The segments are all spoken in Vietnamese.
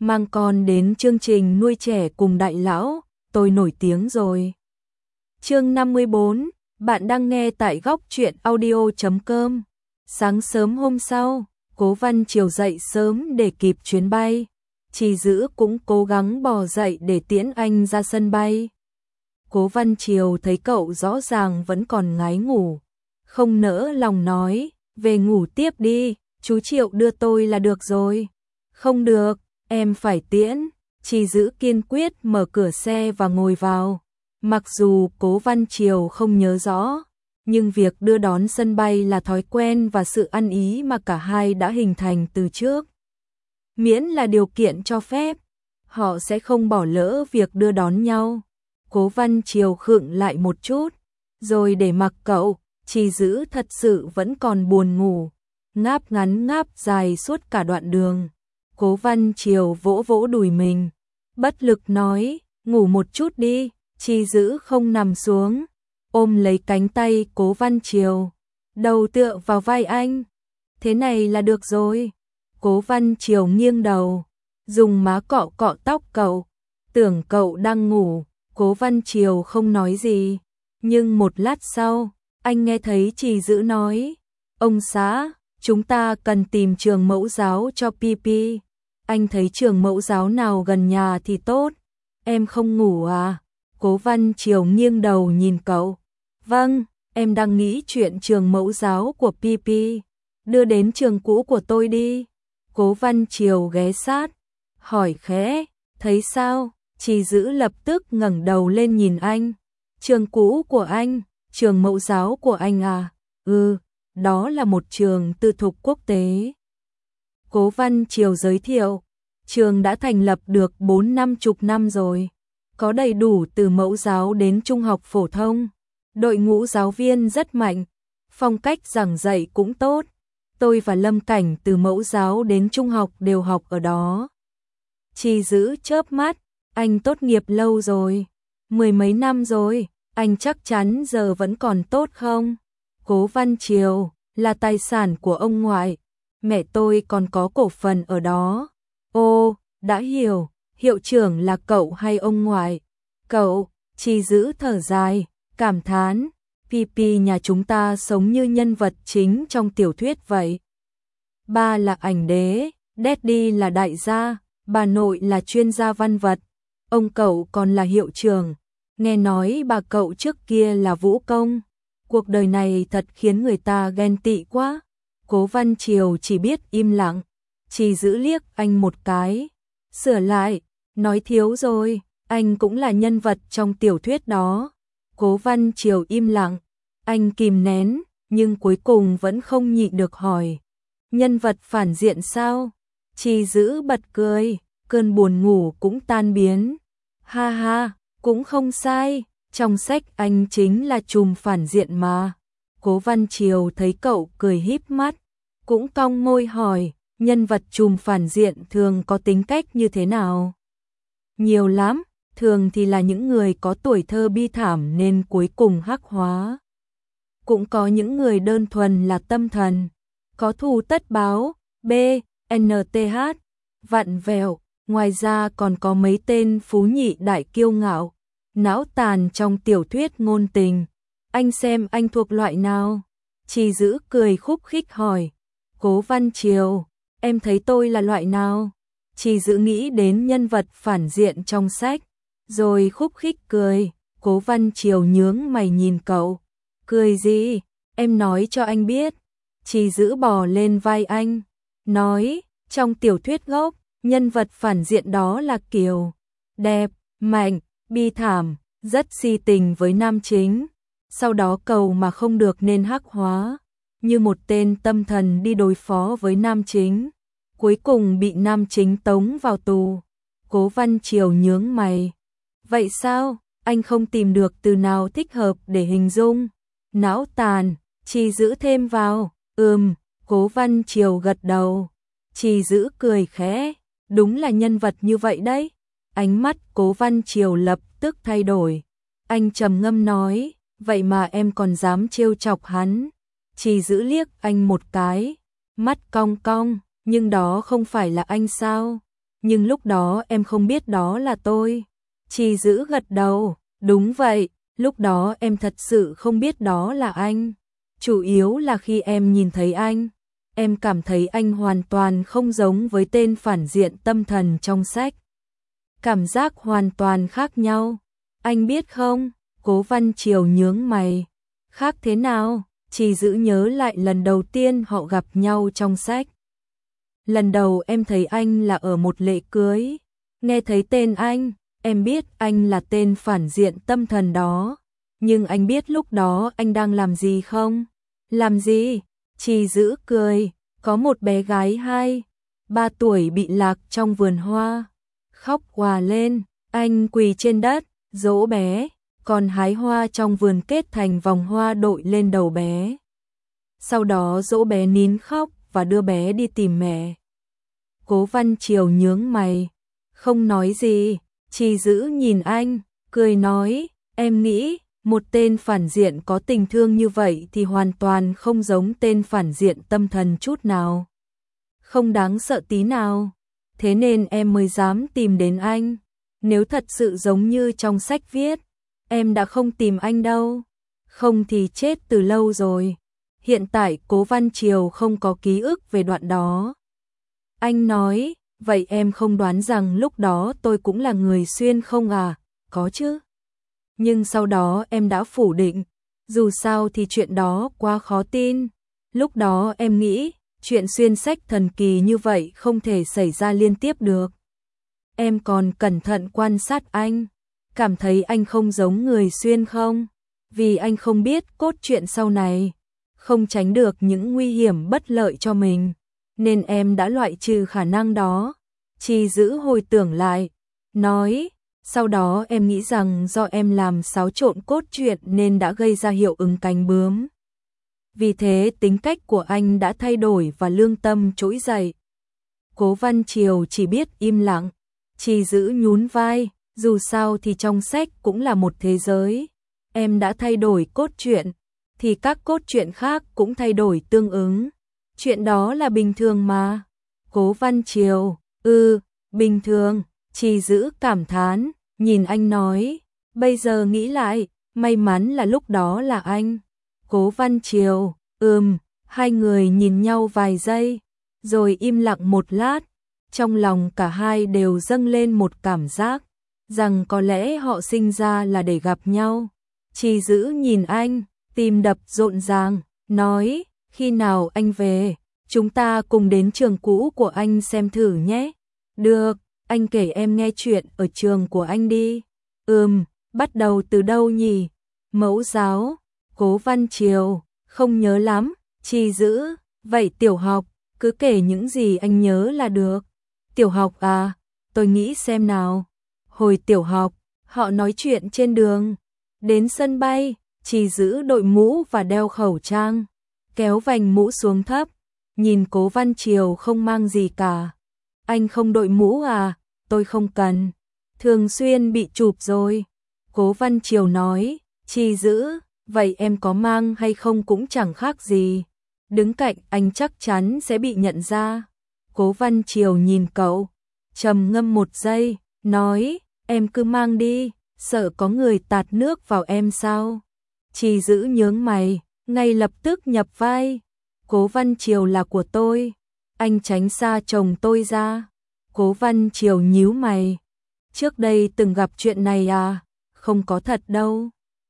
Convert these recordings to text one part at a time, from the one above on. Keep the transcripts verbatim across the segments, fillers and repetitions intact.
mang con đến chương trình nuôi trẻ cùng đại lão, tôi nổi tiếng rồi. Chương năm mươi bốn, bạn đang nghe tại góc truyện audio chấm com. Sáng sớm hôm sau, Cố Văn Triều dậy sớm để kịp chuyến bay. Trì Dữ cũng cố gắng bò dậy để tiễn anh ra sân bay. Cố Văn Triều thấy cậu rõ ràng vẫn còn ngái ngủ, không nỡ lòng nói, về ngủ tiếp đi, chú Triệu đưa tôi là được rồi. Không được, em phải tiễn. Trì Dữ kiên quyết mở cửa xe và ngồi vào. Mặc dù Cố Văn Triều không nhớ rõ, nhưng việc đưa đón sân bay là thói quen và sự ăn ý mà cả hai đã hình thành từ trước. Miễn là điều kiện cho phép, họ sẽ không bỏ lỡ việc đưa đón nhau. Cố Văn Triều khựng lại một chút, rồi để mặc cậu. Trì Dữ thật sự vẫn còn buồn ngủ, ngáp ngắn ngáp dài suốt cả đoạn đường. Cố Văn Triều vỗ vỗ đùi mình, bất lực nói, ngủ một chút đi. Trì Dữ không nằm xuống, ôm lấy cánh tay Cố Văn Triều, đầu tựa vào vai anh. Thế này là được rồi. Cố Văn Triều nghiêng đầu, dùng má cọ cọ tóc cậu, tưởng cậu đang ngủ. Cố Văn Triều không nói gì, nhưng một lát sau, anh nghe thấy Trì Dữ nói, ông xã, chúng ta cần tìm trường mẫu giáo cho Pi Pi. Anh thấy trường mẫu giáo nào gần nhà thì tốt. Em không ngủ à? Cố Văn Triều nghiêng đầu nhìn cậu. Vâng, em đang nghĩ chuyện trường mẫu giáo của Pi Pi. Đưa đến trường cũ của tôi đi. Cố Văn Triều ghé sát, hỏi khẽ, thấy sao? Trì Dữ lập tức ngẩng đầu lên nhìn anh. Trường cũ của anh, trường mẫu giáo của anh à? Ừ, đó là một trường tư thục quốc tế. Cố Văn Triều giới thiệu, trường đã thành lập được bốn năm chục năm rồi. Có đầy đủ từ mẫu giáo đến trung học phổ thông. Đội ngũ giáo viên rất mạnh, phong cách giảng dạy cũng tốt. Tôi và Lâm Cảnh từ mẫu giáo đến trung học đều học ở đó. Trì Dữ chớp mắt, anh tốt nghiệp lâu rồi, mười mấy năm rồi, anh chắc chắn giờ vẫn còn tốt không? Cố Văn Triều, là tài sản của ông ngoại, mẹ tôi còn có cổ phần ở đó. Ô, đã hiểu, hiệu trưởng là cậu hay ông ngoại? Cậu. Trì Dữ thở dài, cảm thán, Pi Pi nhà chúng ta sống như nhân vật chính trong tiểu thuyết vậy. Ba là ảnh đế, Daddy là đại gia, bà nội là chuyên gia văn vật, ông cậu còn là hiệu trưởng. Nghe nói bà cậu trước kia là vũ công. Cuộc đời này thật khiến người ta ghen tị quá. Cố Văn Triều chỉ biết im lặng. Trì Dữ liếc anh một cái, sửa lại, nói thiếu rồi, anh cũng là nhân vật trong tiểu thuyết đó. Cố Văn Triều im lặng, anh kìm nén, nhưng cuối cùng vẫn không nhịn được hỏi, nhân vật phản diện sao? Trì Dữ bật cười, cơn buồn ngủ cũng tan biến. Ha ha, cũng không sai, trong sách anh chính là trùm phản diện mà. Cố Văn Triều thấy cậu cười híp mắt, cũng cong môi hỏi, nhân vật trùm phản diện thường có tính cách như thế nào? Nhiều lắm, thường thì là những người có tuổi thơ bi thảm nên cuối cùng hắc hóa. Cũng có những người đơn thuần là tâm thần, có thù tất báo, B, N T H, vặn vẹo. Ngoài ra còn có mấy tên phú nhị đại kiêu ngạo, não tàn trong tiểu thuyết ngôn tình. Anh xem anh thuộc loại nào? Trì Dữ cười khúc khích hỏi. Cố Văn Triều, em thấy tôi là loại nào? Trì Dữ nghĩ đến nhân vật phản diện trong sách, rồi khúc khích cười. Cố Văn Triều nhướng mày nhìn cậu. Cười gì? Em nói cho anh biết. Trì Dữ bò lên vai anh, nói, trong tiểu thuyết gốc, nhân vật phản diện đó là Kiều, đẹp, mạnh, bi thảm, rất si tình với nam chính. Sau đó cầu mà không được nên hắc hóa, như một tên tâm thần đi đối phó với nam chính. Cuối cùng bị nam chính tống vào tù. Cố Văn Triều nhướng mày. Vậy sao, anh không tìm được từ nào thích hợp để hình dung? Não tàn, Trì Dữ thêm vào. Ừm, Cố Văn Triều gật đầu. Trì Dữ cười khẽ. Đúng là nhân vật như vậy đấy. Ánh mắt Cố Văn Triều lập tức thay đổi. Anh trầm ngâm nói, vậy mà em còn dám trêu chọc hắn. Trì Dữ liếc anh một cái, mắt cong cong, nhưng đó không phải là anh sao? nhưng lúc đó em không biết đó là tôi. Trì Dữ gật đầu, đúng vậy, lúc đó em thật sự không biết đó là anh. Chủ yếu là khi em nhìn thấy anh, em cảm thấy anh hoàn toàn không giống với tên phản diện tâm thần trong sách. Cảm giác hoàn toàn khác nhau. Anh biết không? Cố Văn Triều nhướng mày. Khác thế nào? Trì Dữ nhớ lại lần đầu tiên họ gặp nhau trong sách. Lần đầu em thấy anh là ở một lễ cưới. Nghe thấy tên anh, em biết anh là tên phản diện tâm thần đó. Nhưng anh biết lúc đó anh đang làm gì không? Làm gì? Trì Dữ cười. Có một bé gái hai, ba tuổi bị lạc trong vườn hoa. Khóc òa lên, anh quỳ trên đất, dỗ bé, còn hái hoa trong vườn kết thành vòng hoa đội lên đầu bé. Sau đó dỗ bé nín khóc và đưa bé đi tìm mẹ. Cố Văn Triều nhướng mày, không nói gì. Trì Dữ nhìn anh, cười nói, em nghĩ một tên phản diện có tình thương như vậy thì hoàn toàn không giống tên phản diện tâm thần chút nào. Không đáng sợ tí nào. Thế nên em mới dám tìm đến anh. Nếu thật sự giống như trong sách viết, em đã không tìm anh đâu. Không thì chết từ lâu rồi. Hiện tại Cố Văn Triều không có ký ức về đoạn đó. Anh nói, vậy em không đoán rằng lúc đó tôi cũng là người xuyên không à? Có chứ. Nhưng sau đó em đã phủ định. Dù sao thì chuyện đó quá khó tin. Lúc đó em nghĩ, chuyện xuyên sách thần kỳ như vậy không thể xảy ra liên tiếp được. Em còn cẩn thận quan sát anh, cảm thấy anh không giống người xuyên không? Vì anh không biết cốt truyện sau này, không tránh được những nguy hiểm bất lợi cho mình, nên em đã loại trừ khả năng đó. Trì Dữ hồi tưởng lại, nói, sau đó em nghĩ rằng do em làm xáo trộn cốt truyện nên đã gây ra hiệu ứng cánh bướm. Vì thế tính cách của anh đã thay đổi và lương tâm trỗi dậy. Cố Văn Triều chỉ biết im lặng. Trì Dữ nhún vai, dù sao thì trong sách cũng là một thế giới. Em đã thay đổi cốt truyện, thì các cốt truyện khác cũng thay đổi tương ứng. Chuyện đó là bình thường mà. Cố Văn Triều, ừ, bình thường. Trì Dữ cảm thán, nhìn anh nói, bây giờ nghĩ lại, may mắn là lúc đó là anh. Cố Văn Triều, ừm, hai người nhìn nhau vài giây, rồi im lặng một lát. Trong lòng cả hai đều dâng lên một cảm giác, rằng có lẽ họ sinh ra là để gặp nhau. Trì Dữ nhìn anh, tim đập rộn ràng, nói, khi nào anh về, chúng ta cùng đến trường cũ của anh xem thử nhé. Được, anh kể em nghe chuyện ở trường của anh đi. Ừm, bắt đầu từ đâu nhỉ? Mẫu giáo. Cố Văn Triều, không nhớ lắm. Trì Dữ, vậy tiểu học, cứ kể những gì anh nhớ là được. Tiểu học à, tôi nghĩ xem nào. Hồi tiểu học, họ nói chuyện trên đường. Đến sân bay, Trì Dữ đội mũ và đeo khẩu trang, kéo vành mũ xuống thấp, nhìn Cố Văn Triều không mang gì cả. Anh không đội mũ à? Tôi không cần. Thường xuyên bị chụp rồi. Cố Văn Triều nói, Trì Dữ, vậy em có mang hay không cũng chẳng khác gì. Đứng cạnh anh chắc chắn sẽ bị nhận ra. Cố Văn Triều nhìn cậu, trầm ngâm một giây, nói, em cứ mang đi, sợ có người tạt nước vào em sao? Trì Dữ nhướng mày, ngay lập tức nhập vai. Cố Văn Triều là của tôi, anh tránh xa chồng tôi ra. Cố Văn Triều nhíu mày, trước đây từng gặp chuyện này à? Không có thật đâu.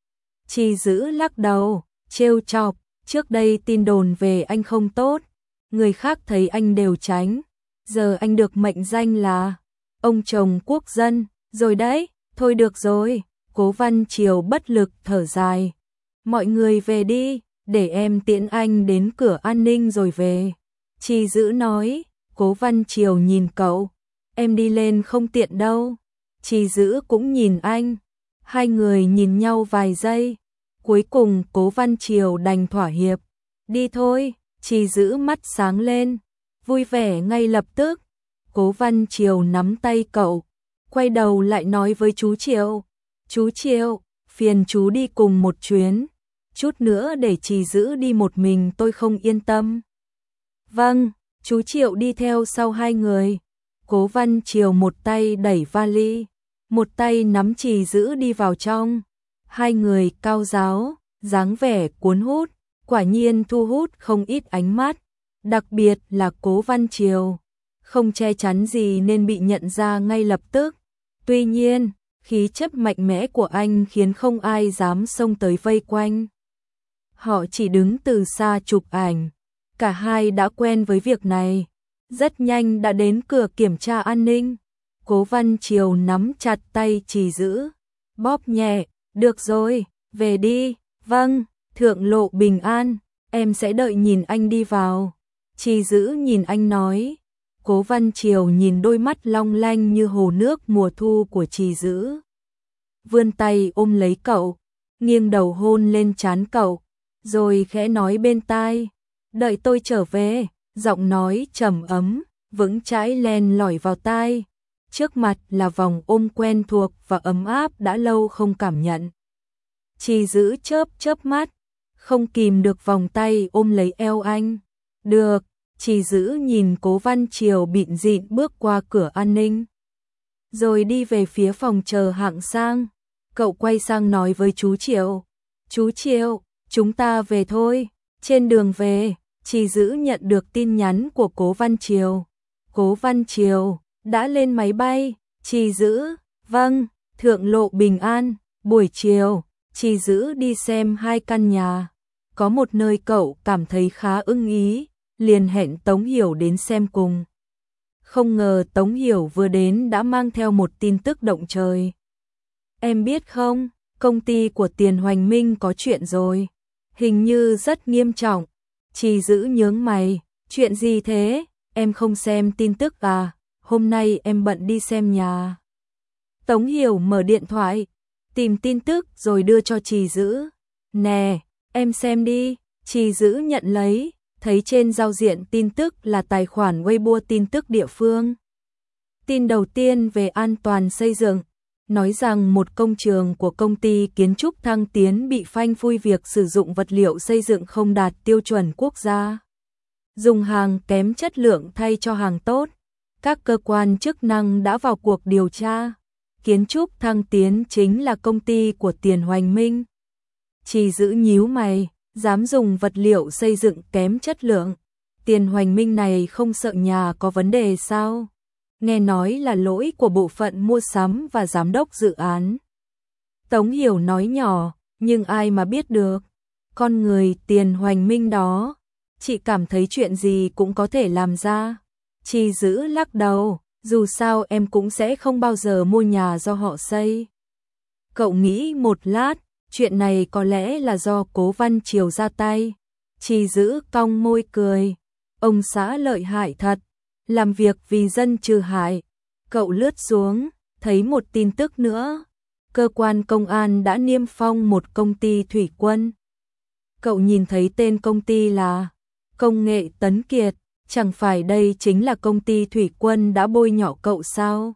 Trì Dữ lắc đầu, trêu chọc, trước đây tin đồn về anh không tốt, người khác thấy anh đều tránh, giờ anh được mệnh danh là ông chồng quốc dân, rồi đấy, thôi được rồi. Cố Văn Triều bất lực thở dài, mọi người về đi, để em tiễn anh đến cửa an ninh rồi về. Trì Dữ nói. Cố Văn Triều nhìn cậu, em đi lên không tiện đâu. Trì Dữ cũng nhìn anh, hai người nhìn nhau vài giây, cuối cùng Cố Văn Triều đành thỏa hiệp. Đi thôi. Trì Dữ mắt sáng lên, vui vẻ ngay lập tức. Cố Văn Triều nắm tay cậu, quay đầu lại nói với chú Triệu, chú Triệu, phiền chú đi cùng một chuyến, chút nữa để Trì Dữ đi một mình tôi không yên tâm. Vâng. Chú Triệu đi theo sau hai người. Cố Văn Triều một tay đẩy vali, một tay nắm chì giữ đi vào trong. Hai người cao ráo, dáng vẻ cuốn hút, quả nhiên thu hút không ít ánh mắt, đặc biệt là Cố Văn Triều. Không che chắn gì nên bị nhận ra ngay lập tức. Tuy nhiên, khí chất mạnh mẽ của anh khiến không ai dám xông tới vây quanh. Họ chỉ đứng từ xa chụp ảnh. Cả hai đã quen với việc này. Rất nhanh đã đến cửa kiểm tra an ninh. Cố Văn Triều nắm chặt tay Trì Dữ, bóp nhẹ, được rồi, về đi, vâng, thượng lộ bình an, em sẽ đợi nhìn anh đi vào. Trì Dữ nhìn anh nói. Cố Văn Triều nhìn đôi mắt long lanh như hồ nước mùa thu của Trì Dữ. Vươn tay ôm lấy cậu, nghiêng đầu hôn lên trán cậu, rồi khẽ nói bên tai, đợi tôi trở về, giọng nói trầm ấm, vững chãi len lỏi vào tai. Trước mặt là vòng ôm quen thuộc và ấm áp đã lâu không cảm nhận. Trì Dữ chớp chớp mắt, không kìm được vòng tay ôm lấy eo anh. Được. Trì Dữ nhìn Cố Văn Triều bịn rịn bước qua cửa an ninh, rồi đi về phía phòng chờ hạng sang. Cậu quay sang nói với chú Triều, chú Triều, chúng ta về thôi. Trên đường về, Trì Dữ nhận được tin nhắn của Cố Văn Triều. Cố Văn Triều, đã lên máy bay. Trì Dữ, vâng, thượng lộ bình an. Buổi chiều, Trì Dữ đi xem hai căn nhà. Có một nơi cậu cảm thấy khá ưng ý, liền hẹn Tống Hiểu đến xem cùng. Không ngờ Tống Hiểu vừa đến đã mang theo một tin tức động trời. Em biết không, công ty của Tiền Hoành Minh có chuyện rồi. Hình như rất nghiêm trọng. Trì Dữ nhướng mày, chuyện gì thế, em không xem tin tức à, hôm nay em bận đi xem nhà. Tống Hiểu mở điện thoại, tìm tin tức rồi đưa cho Trì Dữ. Nè, em xem đi. Trì Dữ nhận lấy, thấy trên giao diện tin tức là tài khoản Weibo tin tức địa phương. Tin đầu tiên về an toàn xây dựng, nói rằng một công trường của công ty kiến trúc Thăng Tiến bị phanh phui việc sử dụng vật liệu xây dựng không đạt tiêu chuẩn quốc gia. Dùng hàng kém chất lượng thay cho hàng tốt. Các cơ quan chức năng đã vào cuộc điều tra. Kiến trúc Thăng Tiến chính là công ty của Tiền Hoành Minh. Trì Dữ nhíu mày, dám dùng vật liệu xây dựng kém chất lượng. Tiền Hoành Minh này không sợ nhà có vấn đề sao? Nghe nói là lỗi của bộ phận mua sắm và giám đốc dự án. Tống Hiểu nói nhỏ, nhưng ai mà biết được. Con người Tiền Hoành Minh đó, chị cảm thấy chuyện gì cũng có thể làm ra. Trì Dữ lắc đầu, dù sao em cũng sẽ không bao giờ mua nhà do họ xây. Cậu nghĩ một lát, chuyện này có lẽ là do Cố Văn Triều ra tay. Trì Dữ cong môi cười, ông xã lợi hại thật, làm việc vì dân trừ hại. Cậu lướt xuống, thấy một tin tức nữa. Cơ quan công an đã niêm phong một công ty thủy quân. Cậu nhìn thấy tên công ty là Công nghệ Tấn Kiệt, chẳng phải đây chính là công ty thủy quân đã bôi nhọ cậu sao?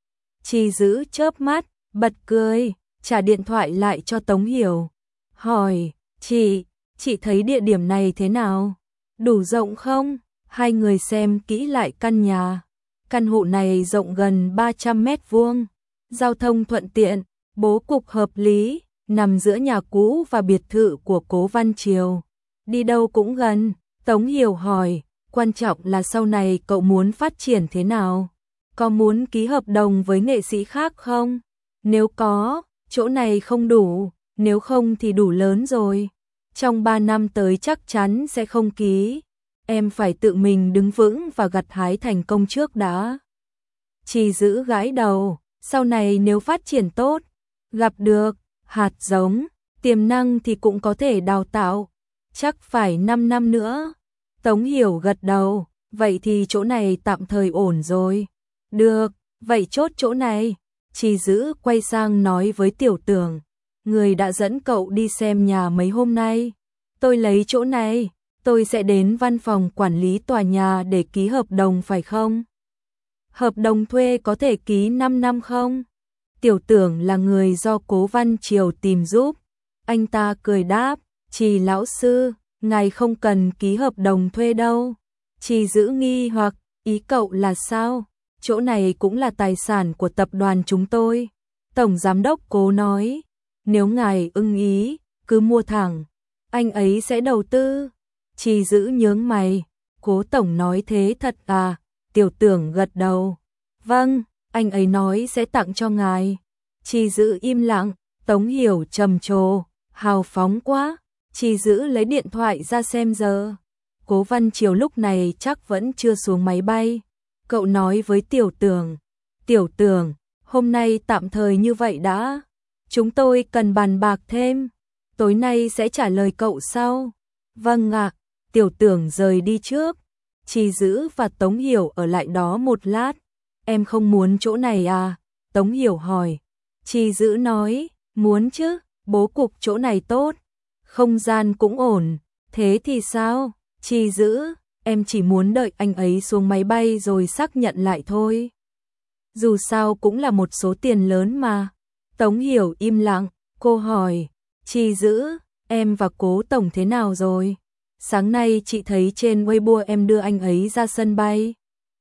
Trì Dữ chớp mắt, bật cười, trả điện thoại lại cho Tống Hiểu. Hỏi, chị, chị thấy địa điểm này thế nào? Đủ rộng không? Hai người xem kỹ lại căn nhà. Căn hộ này rộng gần ba trăm mét vuông, giao thông thuận tiện, bố cục hợp lý, nằm giữa nhà cũ và biệt thự của Cố Văn Triều. Đi đâu cũng gần. Tống Hiểu hỏi, quan trọng là sau này cậu muốn phát triển thế nào? Có muốn ký hợp đồng với nghệ sĩ khác không? Nếu có, chỗ này không đủ, nếu không thì đủ lớn rồi. Trong ba năm tới chắc chắn sẽ không ký. Em phải tự mình đứng vững và gặt hái thành công trước đã. Trì Dữ gãi đầu, sau này nếu phát triển tốt, gặp được hạt giống, tiềm năng thì cũng có thể đào tạo. Chắc phải năm năm nữa. Tống Hiểu gật đầu, vậy thì chỗ này tạm thời ổn rồi. Được, vậy chốt chỗ này. Trì Dữ quay sang nói với Tiểu Tưởng, người đã dẫn cậu đi xem nhà mấy hôm nay. Tôi lấy chỗ này, tôi sẽ đến văn phòng quản lý tòa nhà để ký hợp đồng phải không? Hợp đồng thuê có thể ký năm năm không? Tiểu Tưởng là người do Cố Văn Triều tìm giúp. Anh ta cười đáp, Trì lão sư, ngài không cần ký hợp đồng thuê đâu. Trì Dữ nghi hoặc, ý cậu là sao? chỗ này cũng là tài sản của tập đoàn chúng tôi. Tổng giám đốc Cố nói, nếu ngài ưng ý, cứ mua thẳng, anh ấy sẽ đầu tư. Trì Dữ nhướng mày, Cố tổng nói thế thật à? Tiểu Tưởng gật đầu, vâng, anh ấy nói sẽ tặng cho ngài. Trì Dữ im lặng, Tống Hiểu trầm trồ, hào phóng quá. Trì Dữ lấy điện thoại ra xem giờ. Cố Văn Triều lúc này chắc vẫn chưa xuống máy bay. Cậu nói với Tiểu Tưởng, Tiểu Tưởng, hôm nay tạm thời như vậy đã. Chúng tôi cần bàn bạc thêm. Tối nay sẽ trả lời cậu sau. Vâng ạ. Tiểu Tưởng rời đi trước. Trì Dữ và Tống Hiểu ở lại đó một lát. Em không muốn chỗ này à? Tống Hiểu hỏi. Trì Dữ nói, muốn chứ, bố cục chỗ này tốt, không gian cũng ổn. Thế thì sao? Trì Dữ, em chỉ muốn đợi anh ấy xuống máy bay rồi xác nhận lại thôi. Dù sao cũng là một số tiền lớn mà. Tống Hiểu im lặng, cô hỏi, Trì Dữ, em và Cố tổng thế nào rồi? Sáng nay chị thấy trên Weibo em đưa anh ấy ra sân bay.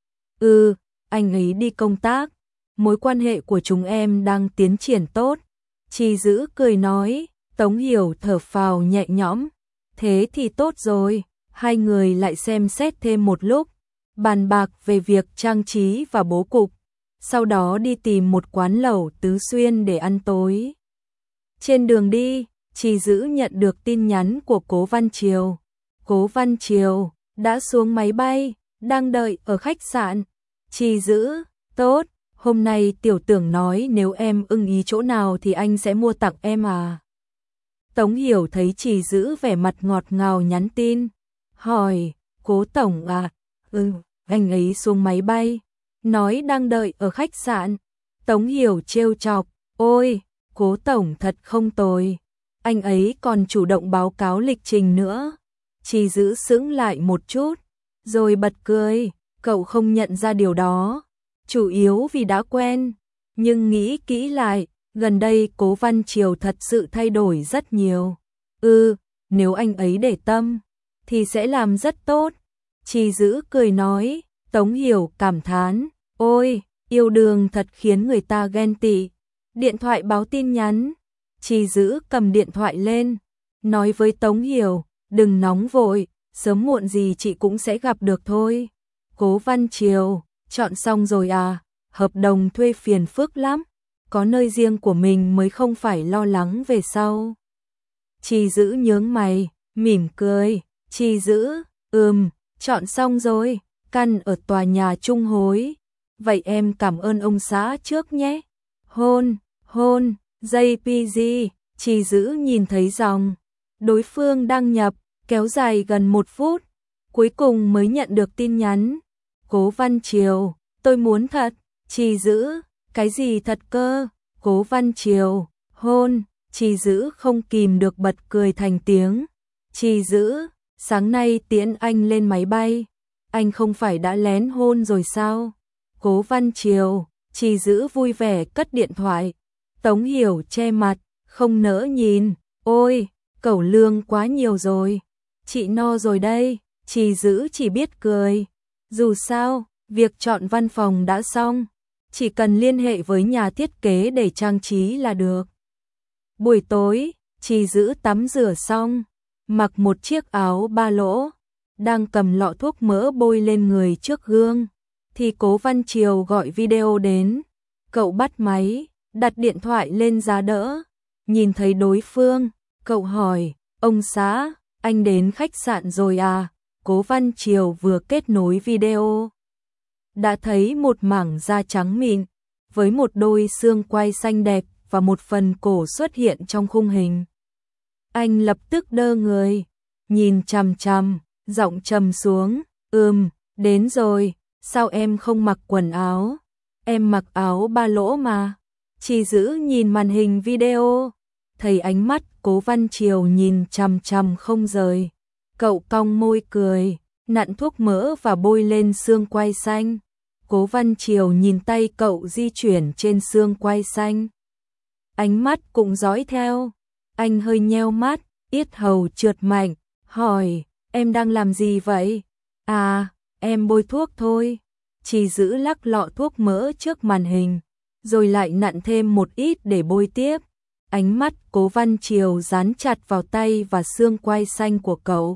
Ừ, anh ấy đi công tác. Mối quan hệ của chúng em đang tiến triển tốt. Trì Dữ cười nói. Tống Hiểu thở phào nhẹ nhõm. Thế thì tốt rồi. Hai người lại xem xét thêm một lúc, bàn bạc về việc trang trí và bố cục. Sau đó đi tìm một quán lẩu Tứ Xuyên để ăn tối. Trên đường đi, Trì Dữ nhận được tin nhắn của Cố Văn Triều. Cố Văn Triều đã xuống máy bay, đang đợi ở khách sạn. Trì Dữ, tốt, hôm nay Tiểu Tưởng nói nếu em ưng ý chỗ nào thì anh sẽ mua tặng em à. Tống Hiểu thấy Trì Dữ vẻ mặt ngọt ngào nhắn tin, hỏi, Cố tổng à? Ừ, anh ấy xuống máy bay, nói đang đợi ở khách sạn. Tống Hiểu trêu chọc, ôi, Cố tổng thật không tồi, anh ấy còn chủ động báo cáo lịch trình nữa. Trì Dữ sững lại một chút, rồi bật cười, cậu không nhận ra điều đó, chủ yếu vì đã quen, nhưng nghĩ kỹ lại, gần đây Cố Văn Triều thật sự thay đổi rất nhiều. Ừ, nếu anh ấy để tâm, thì sẽ làm rất tốt. Trì Dữ cười nói. Tống Hiểu cảm thán, ôi, yêu đương thật khiến người ta ghen tị. Điện thoại báo tin nhắn. Trì Dữ cầm điện thoại lên, nói với Tống Hiểu, đừng nóng vội, sớm muộn gì chị cũng sẽ gặp được thôi. Cố Văn Triều, chọn xong rồi à? Hợp đồng thuê phiền phức lắm, có nơi riêng của mình mới không phải lo lắng về sau. Trì Dữ nhướng mày, mỉm cười. Trì Dữ, ừm, chọn xong rồi, căn ở tòa nhà Trung Hối. Vậy em cảm ơn ông xã trước nhé. Hôn, hôn, gi pê giê. Trì Dữ nhìn thấy dòng đối phương đăng nhập, kéo dài gần một phút, cuối cùng mới nhận được tin nhắn. Cố Văn Triều, tôi muốn thật. Trì Dữ, cái gì thật cơ? Cố Văn Triều, hôn. Trì Dữ không kìm được bật cười thành tiếng. Trì Dữ, sáng nay tiễn anh lên máy bay, anh không phải đã lén hôn rồi sao? Cố Văn Triều. Trì Dữ vui vẻ cất điện thoại. Tống Hiểu che mặt, không nỡ nhìn, ôi, cẩu lương quá nhiều rồi, chị no rồi đây. Trì Dữ chỉ biết cười, dù sao, việc chọn văn phòng đã xong, chỉ cần liên hệ với nhà thiết kế để trang trí là được. Buổi tối, Trì Dữ tắm rửa xong, mặc một chiếc áo ba lỗ, đang cầm lọ thuốc mỡ bôi lên người trước gương, thì Cố Văn Triều gọi video đến. Cậu bắt máy, đặt điện thoại lên giá đỡ, nhìn thấy đối phương, cậu hỏi, ông xã, anh đến khách sạn rồi à? Cố Văn Triều vừa kết nối video, đã thấy một mảng da trắng mịn, với một đôi xương quai xanh đẹp và một phần cổ xuất hiện trong khung hình. Anh lập tức đơ người, nhìn chằm chằm, giọng trầm xuống, ừm, đến rồi, sao em không mặc quần áo? Em mặc áo ba lỗ mà. Trì Dữ nhìn màn hình video, thấy ánh mắt Cố Văn Triều nhìn chằm chằm không rời. Cậu cong môi cười, nặn thuốc mỡ và bôi lên xương quai xanh. Cố Văn Triều nhìn tay cậu di chuyển trên xương quai xanh, ánh mắt cũng dõi theo. Anh hơi nheo mắt, yết hầu trượt mạnh, hỏi, em đang làm gì vậy? À, em bôi thuốc thôi. Chỉ giữ lắc lọ thuốc mỡ trước màn hình, rồi lại nặn thêm một ít để bôi tiếp. Ánh mắt Cố Văn Triều dán chặt vào tay và xương quai xanh của cậu.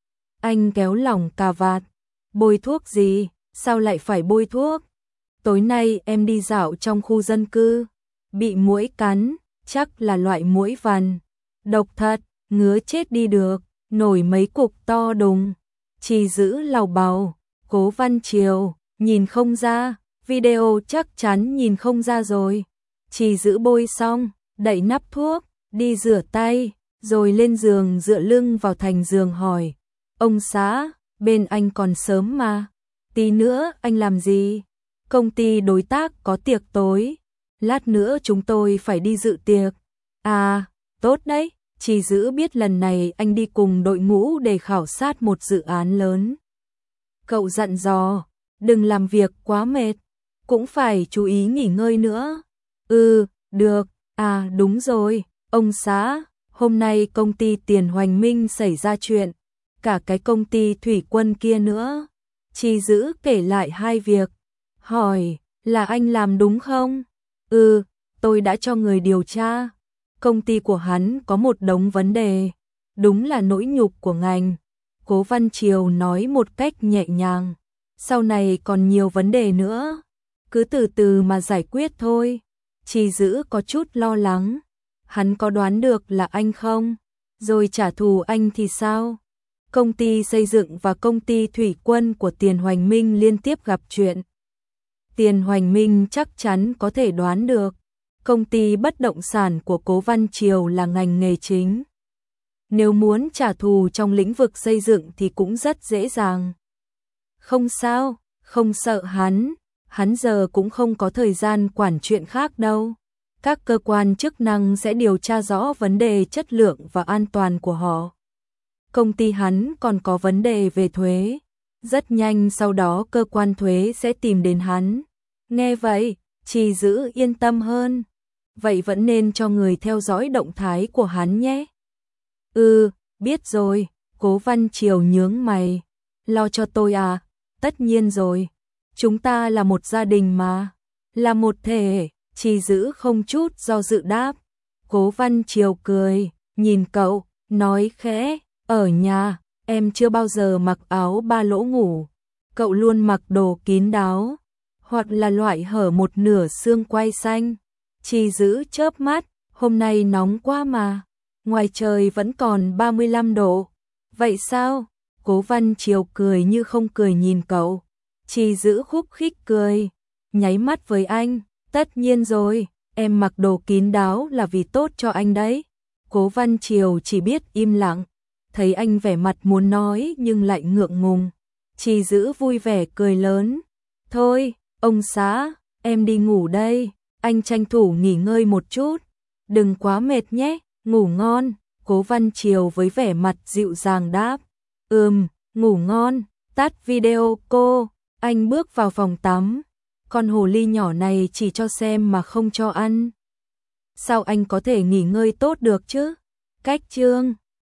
Anh kéo lỏng cà vạt. Bôi thuốc gì? Sao lại phải bôi thuốc? Tối nay em đi dạo trong khu dân cư, bị muỗi cắn, chắc là loại muỗi vằn. Độc thật, ngứa chết đi được, nổi mấy cục to đùng. Chỉ giữ lầu bầu. Cố Văn Triều, nhìn không ra, video chắc chắn nhìn không ra rồi. Chỉ giữ bôi xong, đậy nắp thuốc, đi rửa tay, rồi lên giường dựa lưng vào thành giường hỏi. Ông xã, bên anh còn sớm mà. Tí nữa anh làm gì? Công ty đối tác có tiệc tối. Lát nữa chúng tôi phải đi dự tiệc. À, tốt đấy. Chỉ giữ biết lần này anh đi cùng đội ngũ để khảo sát một dự án lớn. Cậu dặn dò, đừng làm việc quá mệt, cũng phải chú ý nghỉ ngơi nữa. Ừ, được. À đúng rồi, ông xã, hôm nay công ty Tiền Hoành Minh xảy ra chuyện, cả cái công ty thủy quân kia nữa. Chỉ giữ kể lại hai việc, hỏi, là anh làm đúng không? Ừ, tôi đã cho người điều tra. Công ty của hắn có một đống vấn đề, đúng là nỗi nhục của ngành. Cố Văn Triều nói một cách nhẹ nhàng, sau này còn nhiều vấn đề nữa, cứ từ từ mà giải quyết thôi. Chỉ giữ có chút lo lắng, hắn có đoán được là anh không? Rồi trả thù anh thì sao? Công ty xây dựng và công ty thủy quân của Tiền Hoành Minh liên tiếp gặp chuyện. Tiền Hoành Minh chắc chắn có thể đoán được, công ty bất động sản của Cố Văn Triều là ngành nghề chính. Nếu muốn trả thù trong lĩnh vực xây dựng thì cũng rất dễ dàng. Không sao, không sợ hắn, hắn giờ cũng không có thời gian quản chuyện khác đâu. Các cơ quan chức năng sẽ điều tra rõ vấn đề chất lượng và an toàn của họ. Công ty hắn còn có vấn đề về thuế. Rất nhanh sau đó cơ quan thuế sẽ tìm đến hắn. Nghe vậy, Chỉ giữ yên tâm hơn. Vậy vẫn nên cho người theo dõi động thái của hắn nhé. Ừ, biết rồi. Cố Văn Triều nhướng mày. Lo cho tôi à? Tất nhiên rồi. Chúng ta là một gia đình mà. Là một thể. Chỉ giữ không chút do dự đáp. Cố Văn Triều cười, nhìn cậu, nói khẽ, ở nhà, em chưa bao giờ mặc áo ba lỗ ngủ. Cậu luôn mặc đồ kín đáo, hoặc là loại hở một nửa xương quai xanh. Chỉ giữ chớp mắt, hôm nay nóng quá mà. Ngoài trời vẫn còn ba mươi lăm độ. Vậy sao? Cố Văn Triều cười như không cười nhìn cậu. Chỉ giữ khúc khích cười, nháy mắt với anh. Tất nhiên rồi, em mặc đồ kín đáo là vì tốt cho anh đấy. Cố Văn Triều chỉ biết im lặng, thấy anh vẻ mặt muốn nói nhưng lại ngượng ngùng. Chỉ giữ vui vẻ cười lớn. Thôi, ông xã, em đi ngủ đây, anh tranh thủ nghỉ ngơi một chút. Đừng quá mệt nhé, ngủ ngon. Cố Văn Triều với vẻ mặt dịu dàng đáp. Ừm, ngủ ngon, tắt video cô. Anh bước vào phòng tắm. Con hồ ly nhỏ này chỉ cho xem mà không cho ăn. Sao anh có thể nghỉ ngơi tốt được chứ? Cách chương